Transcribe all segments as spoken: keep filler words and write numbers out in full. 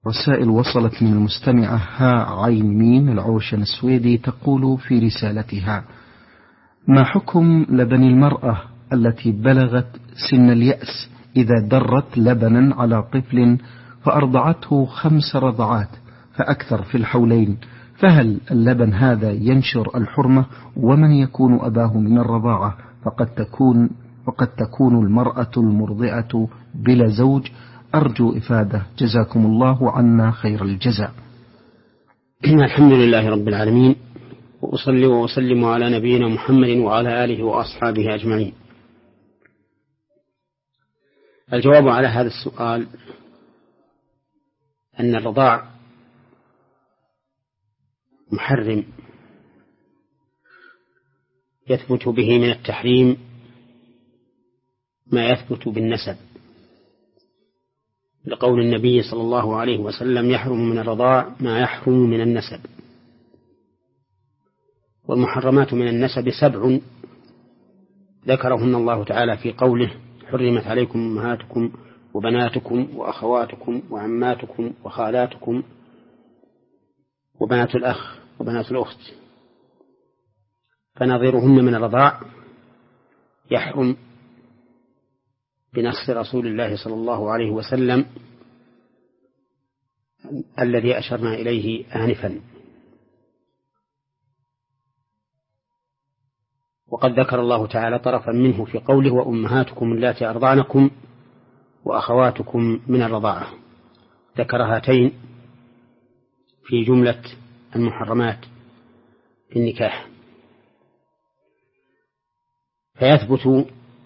رسائل وصلت من المستمعة ها عين ميم العوشن السويدي، تقول في رسالتها: ما حكم لبن المرأة التي بلغت سن اليأس إذا درت لبنا على طفل فأرضعته خمس رضعات فأكثر في الحولين، فهل اللبن هذا ينشر الحرمة؟ ومن يكون أباه من الرضاعة؟ فقد تكون وقد تكون المرأة المرضعة بلا زوج. أرجو إفادة، جزاكم الله عنا خير الجزاء. الحمد لله رب العالمين، وأصلي وأسلم على نبينا محمد وعلى آله وأصحابه أجمعين. الجواب على هذا السؤال أن الرضاع محرم يثبت به من التحريم ما يثبت بالنسب، لقول النبي صلى الله عليه وسلم: يحرم من الرضاع ما يحرم من النسب. والمحرمات من النسب سبع ذكرهن الله تعالى في قوله: حرمت عليكم أمهاتكم وبناتكم وأخواتكم وعماتكم وخالاتكم وبنات الأخ وبنات الأخت. فنظيرهن من الرضاع يحرم بنص رسول الله صلى الله عليه وسلم الذي أشرنا إليه آنفا. وقد ذكر الله تعالى طرفا منه في قوله: وأمهاتكم اللاتي أرضعنكم وأخواتكم من الرضاعة. ذكر هاتين في جملة المحرمات في النكاح. فيثبت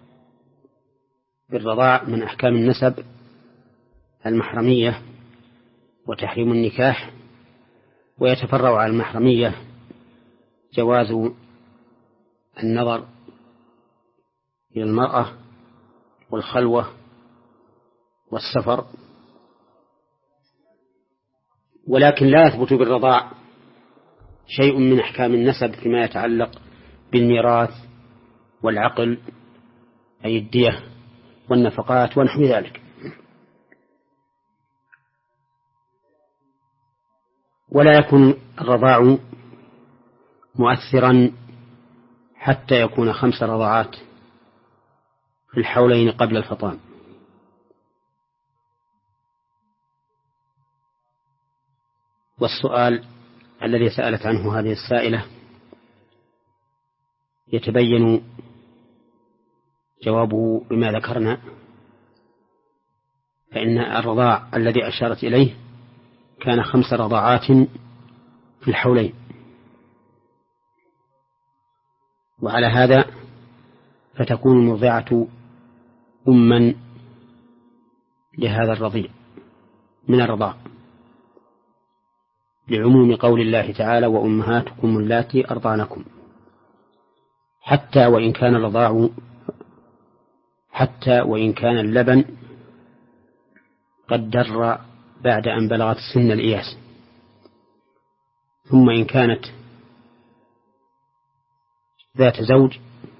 بالرضاع من أحكام النسب المحرمية وتحريم النكاح، ويتفرع على المحرمية جواز النظر إلى المرأة والخلوة والسفر. ولكن لا يثبت بالرضاع شيء من أحكام النسب فيما يتعلق بالميراث والعقل، أي الدية والنفقات ونحو ذلك. ولا يكون الرضاع مؤثرا حتى يكون خمس رضعات في الحولين قبل الفطام. والسؤال الذي سألت عنه هذه السائلة يتبين جوابه بما ذكرنا، فإن الرضاع الذي أشارت إليه كان خمس رضعات في الحولين. وعلى هذا فتكون المرضعة أما لهذا الرضيع من الرضاع، لعموم قول الله تعالى: وأمهاتكم اللاتي أرضعنكم، حتى وإن كان الرضاع حتى وإن كان اللبن قد در بعد أن بلغت سن الإياس. ثم إن كانت ذات زوج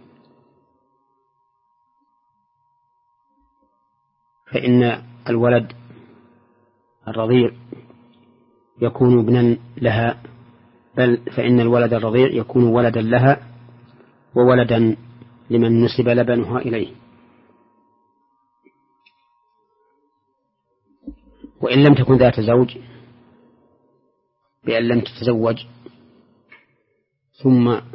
فإن الولد الرضيع يكون ابنا لها، بل فإن الولد الرضيع يكون ولدا لها وولدا لمن نسب لبنها إليه. وإن لم تكن ذات زوج بأن لم تتزوج ثم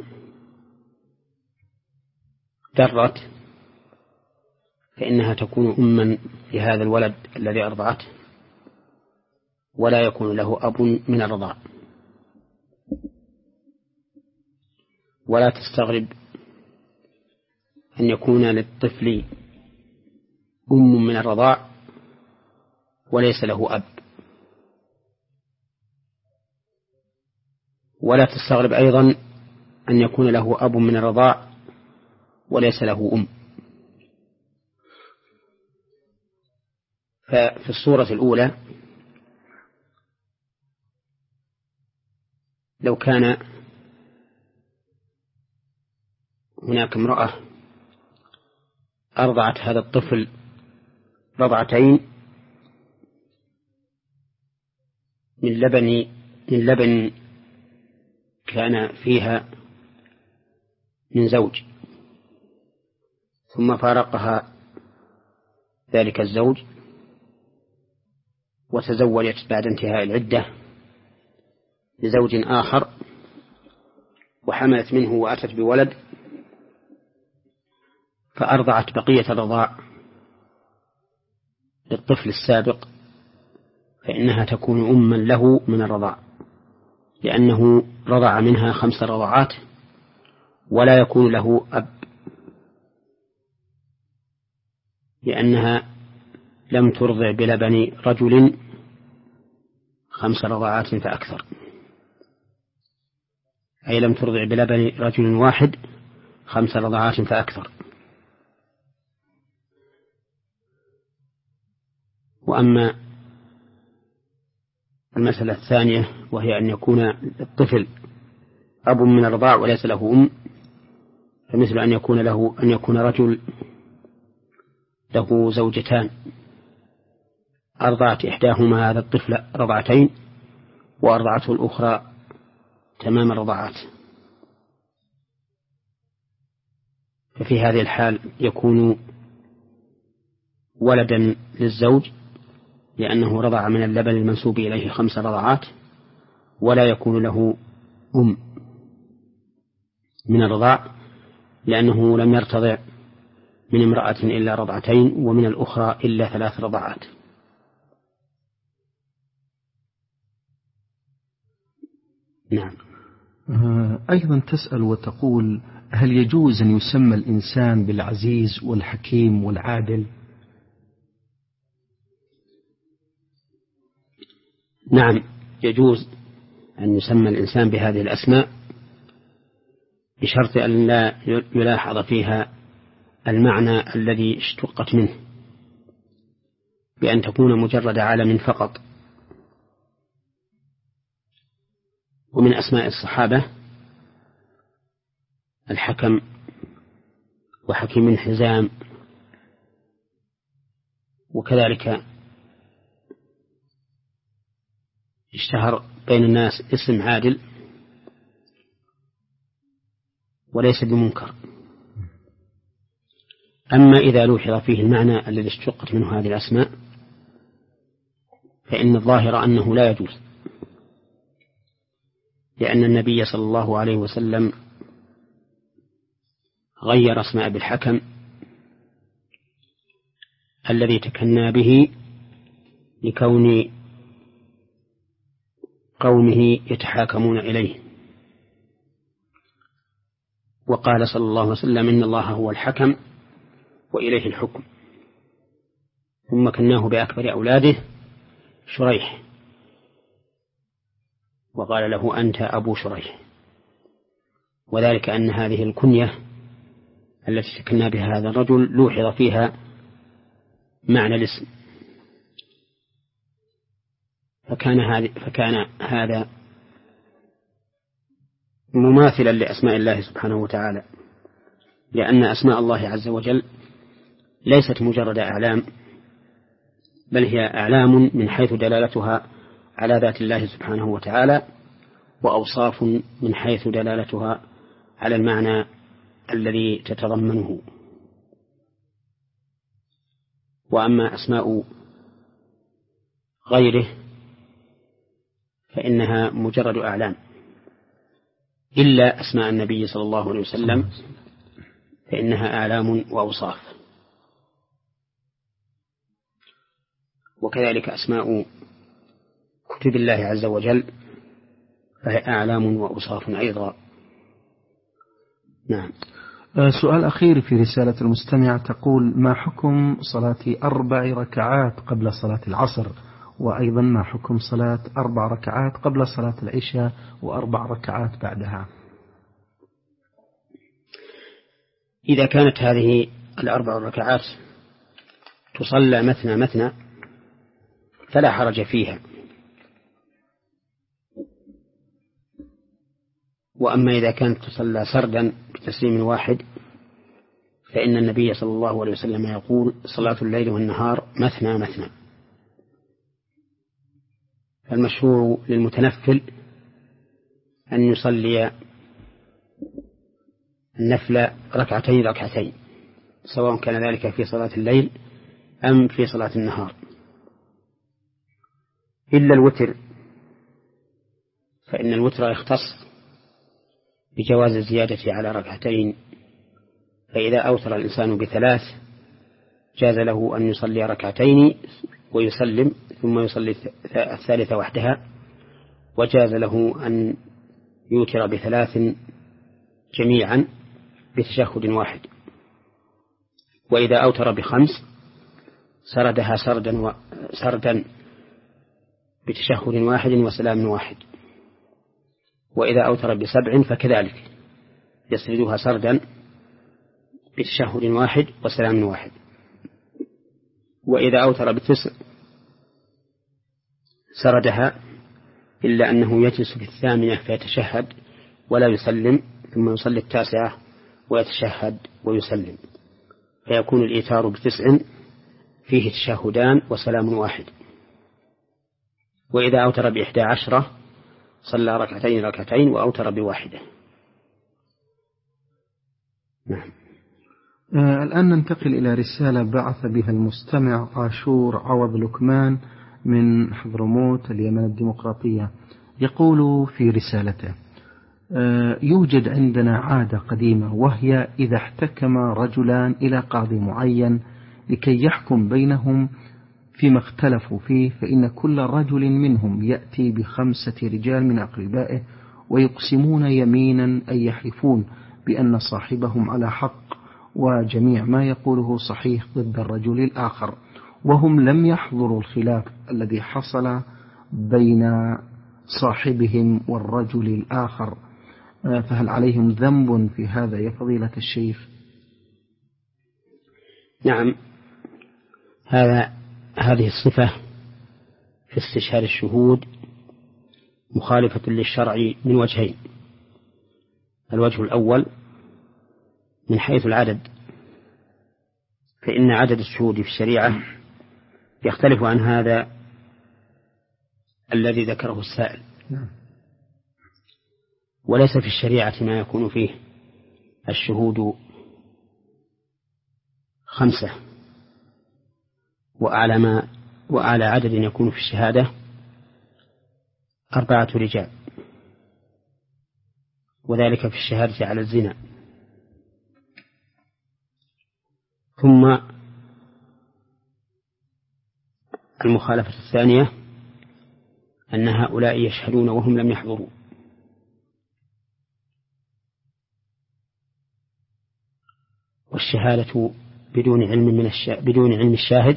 درت، فإنها تكون أما لهذا الولد الذي أرضعته، ولا يكون له أب من الرضاع. ولا تستغرب أن يكون للطفل أم من الرضاع وليس له أب. ولا تستغرب أيضا أن يكون له أب من الرضاع وليس له أم. ففي الصورة الأولى لو كان هناك امرأة أرضعت هذا الطفل رضعتين من لبن من لبن كان فيها من زوج، ثم فارقها ذلك الزوج وتزوجت بعد انتهاء العدة لزوج آخر وحملت منه وأتت بولد، فأرضعت بقية الرضاع للطفل السابق، فإنها تكون أما له من الرضاع، لأنه رضع منها خمس رضعات ولا يكون له أب، لأنها لم ترضع بلبن رجل خمس رضعات فأكثر، أي لم ترضع بلبن رجل واحد خمس رضعات فأكثر. وأما المسألة الثانية وهي أن يكون الطفل أب من الرضاع وليس له أم، فمثل أن يكون له أن يكون رجل له زوجتان أرضعت إحداهما هذا الطفل رضعتين وأرضعته الأخرى تمام الرضعات، ففي هذه الحال يكون ولدا للزوج لأنه رضع من اللبن المنسوب إليه خمس رضعات، ولا يكون له أم من الرضاع لأنه لم يرتضع من امرأة إلا رضعتين ومن الأخرى إلا ثلاث رضعات. نعم. أيضا تسأل وتقول: هل يجوز أن يسمى الإنسان بالعزيز والحكيم والعادل؟ نعم، يجوز أن يسمى الإنسان بهذه الأسماء بشرط أن لا يلاحظ فيها المعنى الذي اشتقت منه، بأن تكون مجرد علم فقط. ومن أسماء الصحابة الحكم وحكيم حزام، وكذلك اشتهر بين الناس اسم عادل وليس بمنكر. أما إذا لوحظ فيه المعنى الذي اشتقت منه هذه الأسماء فإن الظاهر أنه لا يجوز، لأن النبي صلى الله عليه وسلم غير اسم أبي الحكم الذي تكنى به لكون قومه يتحاكمون إليه، وقال صلى الله عليه وسلم: إن الله هو الحكم وإليه الحكم. ثم كناه بأكبر أولاده شريح، وقال له: أنت أبو شريح، وذلك أن هذه الكنية التي تكنى بها هذا الرجل لوحظ فيها معنى الاسم، فكان هذا فكان هذا مماثلا لأسماء الله سبحانه وتعالى، لأن أسماء الله عز وجل ليست مجرد أعلام، بل هي أعلام من حيث دلالتها على ذات الله سبحانه وتعالى، وأوصاف من حيث دلالتها على المعنى الذي تتضمنه. وأما أسماء غيره فإنها مجرد أعلام، إلا أسماء النبي صلى الله عليه وسلم فإنها أعلام وأوصاف، وكذلك أسماء كتب الله عز وجل فهي أعلام وأوصاف أيضا. نعم. سؤال أخير في رسالة المستمع تقول: ما حكم صلاة أربع ركعات قبل صلاة العصر؟ وأيضا ما حكم صلاة أربع ركعات قبل صلاة العشاء وأربع ركعات بعدها؟ إذا كانت هذه الأربع ركعات تصلى مثنى مثنى فلا حرج فيها، وأما إذا كانت تصلى سردا بتسليم واحد فإن النبي صلى الله عليه وسلم يقول: صلاة الليل والنهار مثنى مثنى، المشروع للمتنفل أن يصلي النفل ركعتين ركعتين، سواء كان ذلك في صلاة الليل أم في صلاة النهار، إلا الوتر، فإن الوتر يختص بجواز الزيادة على ركعتين، فإذا أوتر الإنسان بثلاث جاز له أن يصلي ركعتين ويسلم ثم يصلي الثالثة وحدها، وجاز له أن يوتر بثلاث جميعا بتشهد واحد، وإذا أوتر بخمس سردها سردا, و... سردا بتشهد واحد وسلام واحد، وإذا أوتر بسبع فكذلك يسردها سردا بتشهد واحد وسلام واحد، وإذا أوتر بتسع سردها إلا أنه يجلس في الثامنة فيتشهد ولا يسلم ثم يصلي التاسعة ويتشهد ويسلم، فيكون الإيتار بتسع فيه تشهدان وسلام واحد. وإذا أوتر بإحدى عشرة صلى ركعتين ركعتين وأوتر بواحدة. نعم. آه الآن ننتقل إلى رسالة بعث بها المستمع عاشور عوض لكمان من حضرموت اليمن الديمقراطية. يقول في رسالته: آه يوجد عندنا عادة قديمة، وهي إذا احتكم رجلان إلى قاضي معين لكي يحكم بينهم فيما اختلفوا فيه، فإن كل رجل منهم يأتي بخمسة رجال من أقربائه ويقسمون يمينا أن يحلفون بأن صاحبهم على حق، وجميع ما يقوله صحيح ضد الرجل الآخر، وهم لم يحضروا الخلاف الذي حصل بين صاحبهم والرجل الآخر، فهل عليهم ذنب في هذا يا فضيلة الشيخ؟ نعم، هذا هذه الصفة في استشهاد الشهود مخالفة للشرع من وجهين. الوجه الأول من حيث العدد، فإن عدد الشهود في الشريعة يختلف عن هذا الذي ذكره السائل، وليس في الشريعة ما يكون فيه الشهود خمسة، وأعلى ما وأعلى عدد يكون في الشهادة أربعة رجال، وذلك في الشهادة على الزنا. ثم المخالفة الثانية أن هؤلاء يشهدون وهم لم يحضروا، والشهادة بدون علم من الشا... بدون علم الشاهد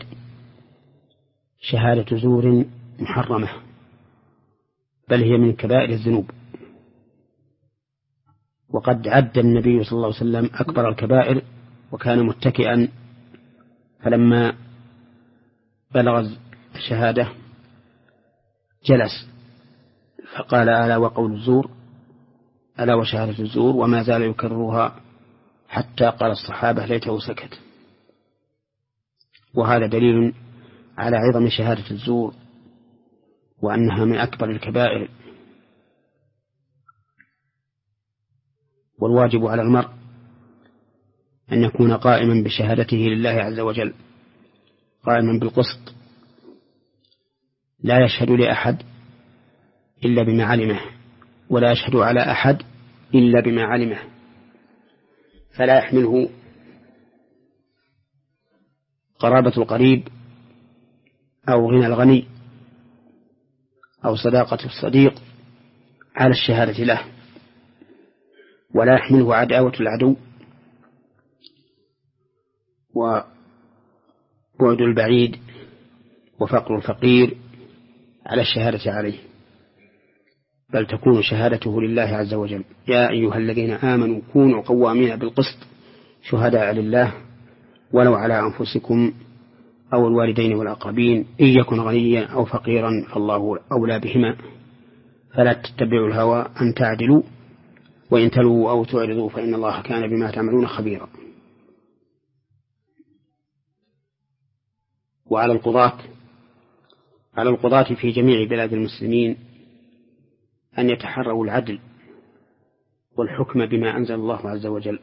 شهادة زور محرمة، بل هي من كبائر الذنوب، وقد عد النبي صلى الله عليه وسلم أكبر الكبائر وكان متكئا، فلما بلغ الشهادة جلس فقال: ألا وقول الزور، ألا وشهادة الزور، وما زال يكررها حتى قال الصحابة ليته سكت. وهذا دليل على عظم شهادة الزور وأنها من أكبر الكبائر. والواجب على المرء أن يكون قائما بشهادته لله عز وجل، قائما بالقسط، لا يشهد لأحد إلا بما علمه، ولا يشهد على أحد إلا بما علمه، فلا يحمله قرابة القريب أو غنى الغني أو صداقة الصديق على الشهادة له، ولا يحمله عداوة العدو وبعد البعيد وفقر الفقير على الشهادة عليه، بل تكون شهادته لله عز وجل. يا أيها الذين آمنوا كونوا قوامين بالقسط شهداء لله ولو على أنفسكم أو الوالدين والأقربين إن يكن غنيا أو فقيرا فالله أولى بهما، فلا تتبعوا الهوى أن تعدلوا وإن تلووا أو تعرضوا فإن الله كان بما تعملون خبيرا. وعلى القضاة على القضاة في جميع بلاد المسلمين أن يتحروا العدل والحكم بما أنزل الله عز وجل،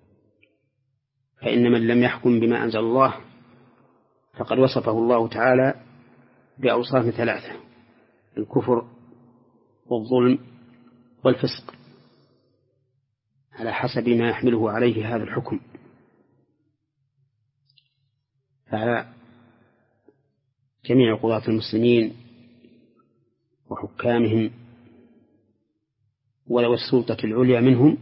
فإن من لم يحكم بما أنزل الله فقد وصفه الله تعالى بأوصاف ثلاثة: الكفر والظلم والفسق، على حسب ما يحمله عليه هذا الحكم. فعلى جميع قضاة المسلمين وحكامهم ولو السلطة العليا منهم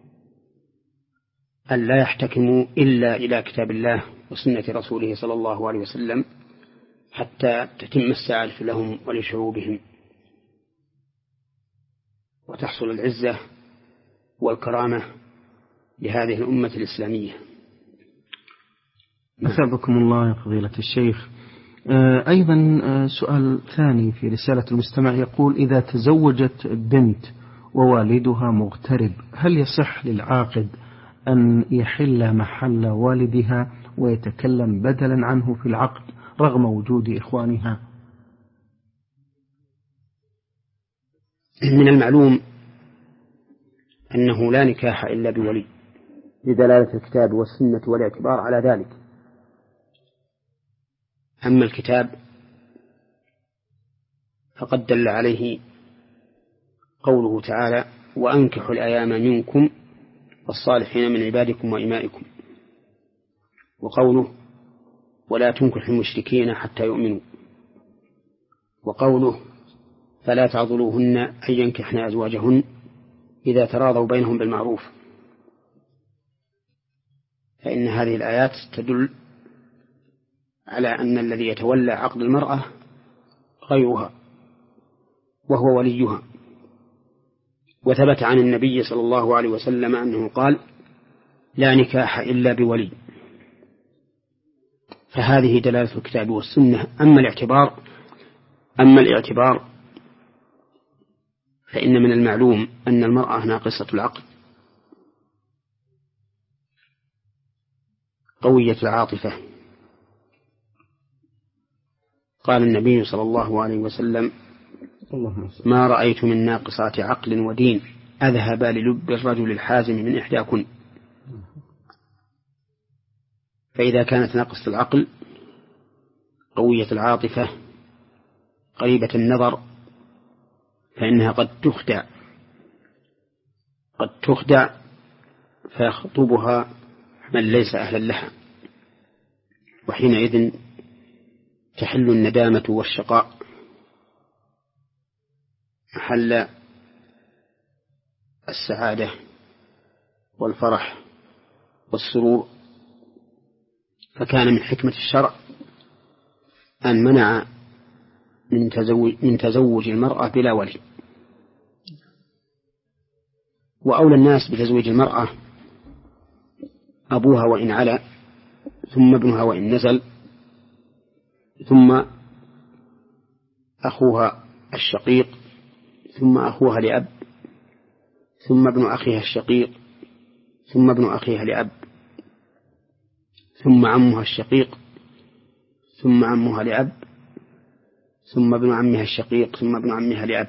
أن لا يحتكموا إلا إلى كتاب الله وسنة رسوله صلى الله عليه وسلم حتى تتم السعادة لهم ولشعوبهم وتحصل العزة والكرامة لهذه الأمة الإسلامية. أثابكم الله يا فضيلة الشيخ. أيضا سؤال ثاني في رسالة المستمع يقول: إذا تزوجت بنت ووالدها مغترب، هل يصح للعاقد أن يحل محل والدها ويتكلم بدلا عنه في العقد رغم وجود إخوانها؟ من المعلوم أنه لا نكاح إلا بولي لدلالة الكتاب والسنة والاعتبار على ذلك. أما الكتاب فقد دل عليه قوله تعالى: وأنكحوا الأيام منكم والصالحين من عبادكم وإمائكم، وقوله: ولا تنكحوا المشركين حتى يؤمنوا، وقوله: فلا تعضلوهن أن ينكحن أزواجهن إذا تراضوا بينهم بالمعروف. فإن هذه الآيات تدل على أن الذي يتولى عقد المرأة غيرها وهو وليها. وثبت عن النبي صلى الله عليه وسلم أنه قال: لا نكاح إلا بولي. فهذه دلالة الكتاب والسنة. أما الاعتبار أما الاعتبار فإن من المعلوم أن المرأة ناقصة العقل قوية العاطفة. قال النبي صلى الله عليه وسلم: ما رأيت من ناقصات عقل ودين أذهب للب الرجل الحازم من إحداكن. فإذا كانت ناقصة العقل قوية العاطفة قريبة النظر فإنها قد تخدع قد تخدع فيخطبها من ليس أهلا لها، وحينئذ تحل الندامة والشقاء محل السعادة والفرح والسرور. فكان من حكمة الشرع أن منع من تزوج, من تزوج المرأة بلا ولي. وأولى الناس بتزويج المرأة أبوها وإن علا، ثم ابنها وإن نزل، ثم أخوها الشقيق، ثم أخوها لأب، ثم ابن أخيها الشقيق، ثم ابن أخيها لأب، ثم عمها الشقيق، ثم عمها لأب، ثم ابن عمها الشقيق، ثم ابن عمها لأب،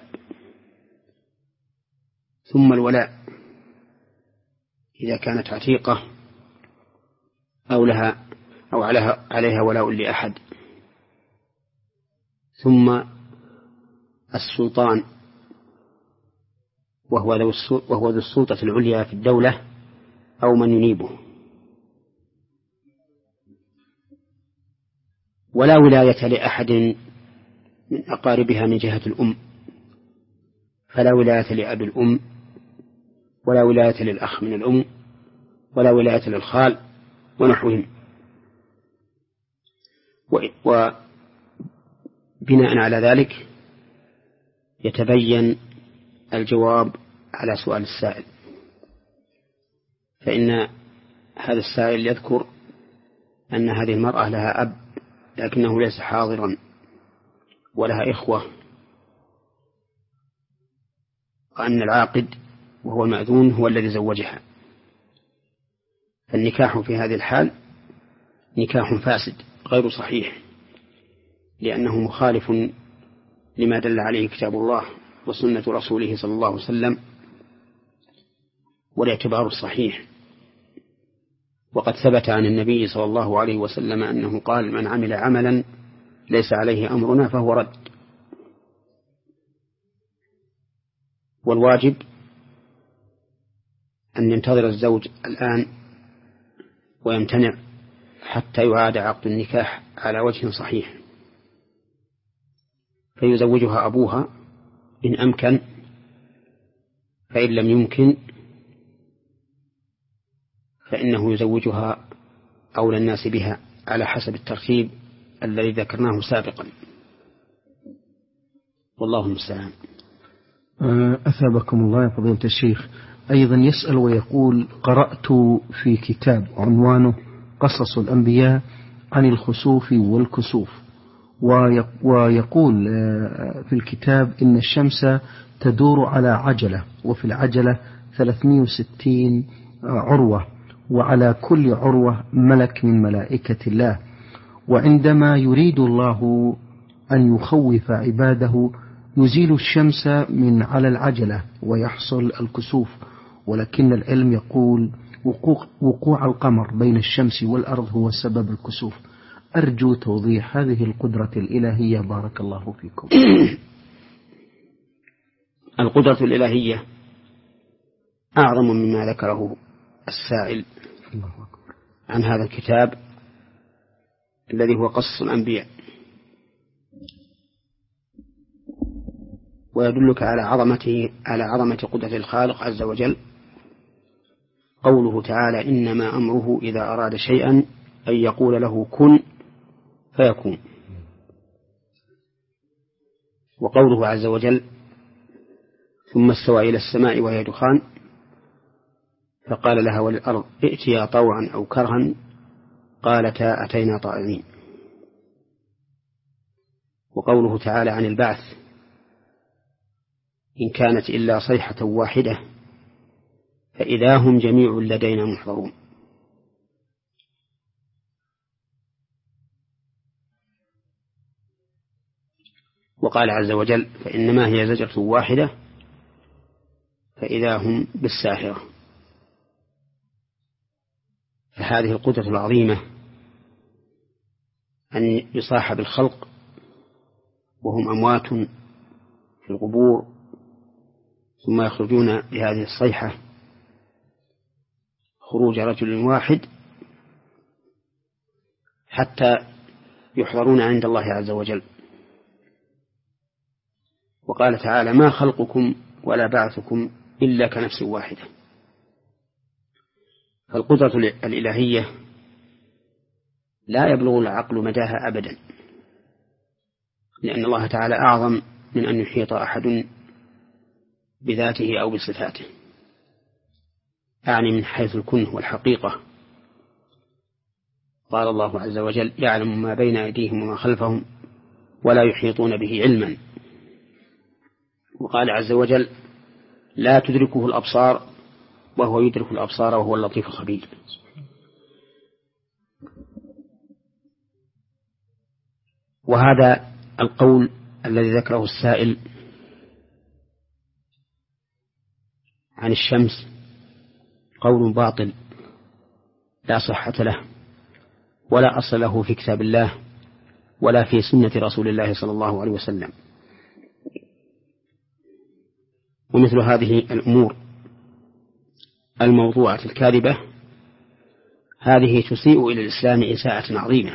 ثم الولاء إذا كانت عتيقة أو لها أو عليها, عليها ولاء لأحد، ثم السلطان وهو ذو وهو ذو السلطة العليا في الدولة أو من ينيبه. ولا ولاية لأحد من أقاربها من جهة الأم، فلا ولاية لأب الأم، ولا ولاية للأخ من الأم، ولا ولاية للخال ونحوهم. وبناء على ذلك يتبين الجواب على سؤال السائل، فإن هذا السائل يذكر أن هذه المرأة لها أب لكنه ليس حاضرا، ولها إخوة، وأن العاقد وهو المأذون هو الذي زوجها. فالنكاح في هذه الحال نكاح فاسد غير صحيح، لأنه مخالف لما دل عليه كتاب الله وسنة رسوله صلى الله عليه وسلم، والاعتبار الصحيح. وقد ثبت عن النبي صلى الله عليه وسلم أنه قال: من عمل عملا ليس عليه أمرنا فهو رد. والواجب أن ينتظر الزوج الآن ويمتنع حتى يعاد عقد النكاح على وجه صحيح، فيزوجها أبوها إن أمكن، فإن لم يمكن فإنه يزوجها أولى الناس بها على حسب الترتيب الذي ذكرناه سابقا، والله المستعان. أثابكم الله يا فضيلة الشيخ. أيضا يسأل ويقول: قرأت في كتاب عنوانه قصص الأنبياء عن الخسوف والكسوف، ويقول في الكتاب إن الشمس تدور على عجلة، وفي العجلة ثلاثمائة وستين عروة، وعلى كل عروة ملك من ملائكة الله، وعندما يريد الله أن يخوف عباده يزيل الشمس من على العجلة ويحصل الكسوف، ولكن العلم يقول وقوع, وقوع القمر بين الشمس والأرض هو سبب الكسوف. أرجو توضيح هذه القدرة الإلهية بارك الله فيكم. القدرة الإلهية أعظم مما ذكره السائل عن هذا الكتاب الذي هو قصص الأنبياء، ويدلك على عظمته على عظمة قدرة الخالق عز وجل قوله تعالى: إنما أمره إذا أراد شيئا أن يقول له كن فيكون. وقوله عز وجل: ثم استوى إلى السماء وهي دخان فقال لها وللأرض ائتيا طوعا أو كرها قالتا أتينا طائعين. وقوله تعالى عن البعث: إن كانت إلا صيحة واحدة فإذا هم جميع لدينا محضرون. وقال عز وجل: فإنما هي زجرة واحدة فإذا هم بالساهرة. فهذه القدرة العظيمة أن يصاحب الخلق وهم أموات في القبور ثم يخرجون بهذه الصيحة خروج رجل واحد حتى يحضرون عند الله عز وجل. وقال تعالى: ما خلقكم ولا بعثكم إلا كنفس واحدة. فالقدرة الإلهية لا يبلغ العقل مداها أبدا، لأن الله تعالى أعظم من أن يحيط أحد بذاته أو بصفاته، أعني من حيث الكنه والحقيقة. قال الله عز وجل: يعلم ما بين أيديهم وما خلفهم ولا يحيطون به علما. وقال عز وجل: لا تدركه الأبصار وهو يدرك الأبصار وهو اللطيف الخبير. وهذا القول الذي ذكره السائل عن الشمس قول باطل لا صحة له ولا أصل له في كتاب الله ولا في سنة رسول الله صلى الله عليه وسلم. ومثل هذه الأمور الموضوعة الكاذبة هذه تسيء إلى الإسلام إساءة عظيمة،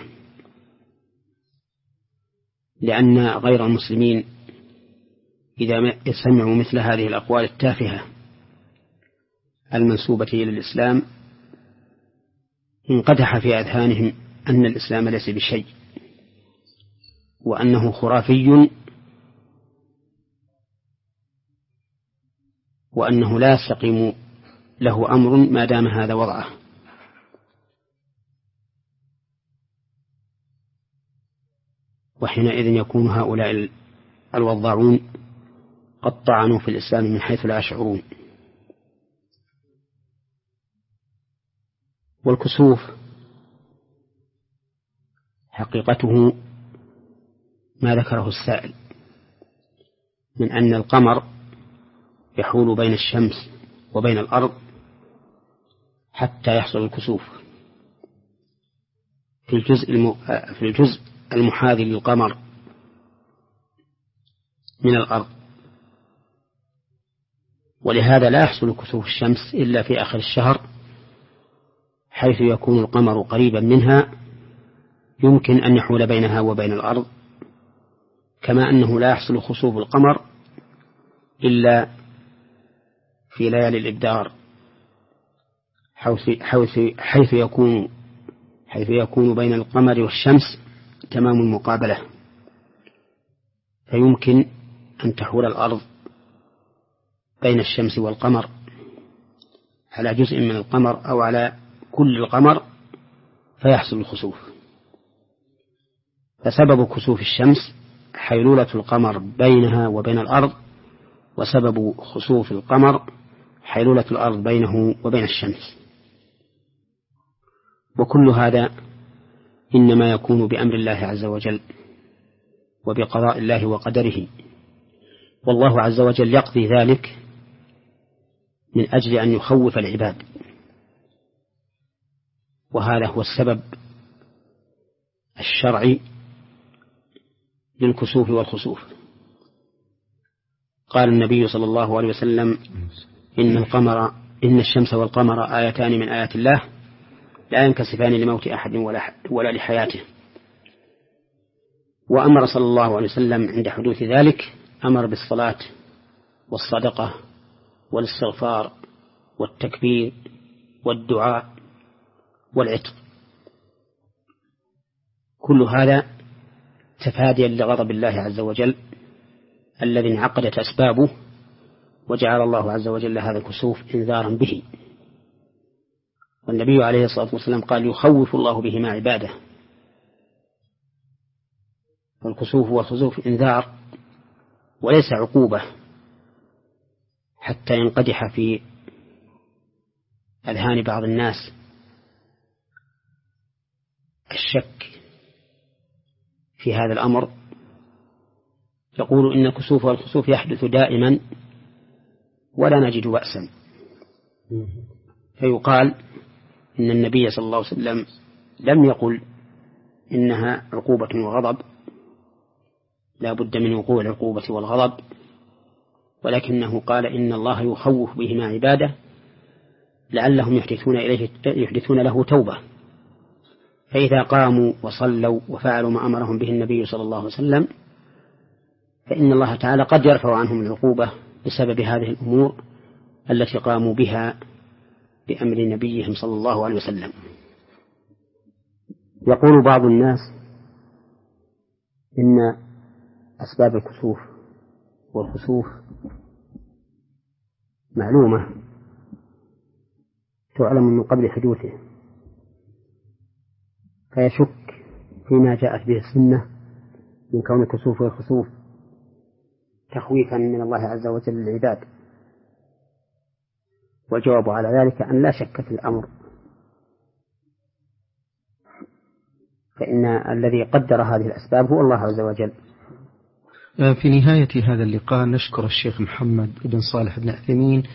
لأن غير المسلمين إذا سمعوا مثل هذه الأقوال التافهة المنسوبة إلى الإسلام انقدح في أذهانهم أن الإسلام ليس بشيء وأنه خرافي وأنه لا يستقيم له أمر ما دام هذا وضعه. وحينئذ يكون هؤلاء الوضاعون قد طعنوا في الإسلام من حيث لا يشعرون. والكسوف حقيقته ما ذكره السائل، من أن القمر يحول بين الشمس وبين الأرض حتى يحصل الكسوف في الجزء الم... في الجزء المحاذي للقمر من الأرض، ولهذا لا يحصل كسوف الشمس إلا في آخر الشهر، حيث يكون القمر قريبا منها يمكن أن يحول بينها وبين الأرض، كما أنه لا يحصل خسوف القمر إلا في ليالي الإبدار، حيث, حيث, يكون حيث يكون بين القمر والشمس تمام المقابلة، فيمكن أن تحول الأرض بين الشمس والقمر على جزء من القمر أو على كل القمر فيحصل الخسوف. فسبب كسوف الشمس حيلولة القمر بينها وبين الأرض، وسبب خسوف القمر حيلولة الأرض بينه وبين الشمس. وكل هذا إنما يكون بأمر الله عز وجل وبقضاء الله وقدره، والله عز وجل يقضي ذلك من أجل أن يخوف العباد، وهذا هو السبب الشرعي للكسوف والخسوف. قال النبي صلى الله عليه وسلم: إن القمر إن الشمس والقمر آيتان من آيات الله لا ينكسفان لموت أحد ولا, ولا لحياته. وأمر صلى الله عليه وسلم عند حدوث ذلك أمر بالصلاة والصدقة والاستغفار والتكبير والدعاء والعتق، كل هذا تفاديا لغضب الله عز وجل الذي انعقدت أسبابه، وجعل الله عز وجل هذا الكسوف إنذارا به. والنبي عليه الصلاة والسلام قال: يخوف الله بهما عباده. والكسوف والخسوف إنذار وليس عقوبة حتى ينقدح في أذهان بعض الناس الشك في هذا الأمر، يقول إن الكسوف والخسوف يحدث دائما ولا نجد بأسا، فيقال إن النبي صلى الله عليه وسلم لم يقل إنها عقوبة وغضب، لا بد من وقوع العقوبة والغضب، ولكنه قال إن الله يخوف بهما عباده لعلهم يحدثون إليه يحدثون له توبة، فإذا قاموا وصلوا وفعلوا ما أمرهم به النبي صلى الله عليه وسلم فإن الله تعالى قد يرفع عنهم العقوبة بسبب هذه الأمور التي قاموا بها بأمر نبيهم صلى الله عليه وسلم. يقول بعض الناس إن أسباب الكسوف والخسوف معلومة تعلم من قبل حدوثه، فيشك فيما جاءت به السنة من كون الكسوف والخسوف تخويفا من الله عز وجل للعباد. والجواب على ذلك أن لا شك في الأمر، فإن الذي قدر هذه الأسباب هو الله عز وجل. في نهاية هذا اللقاء نشكر الشيخ محمد بن صالح بن عثيمين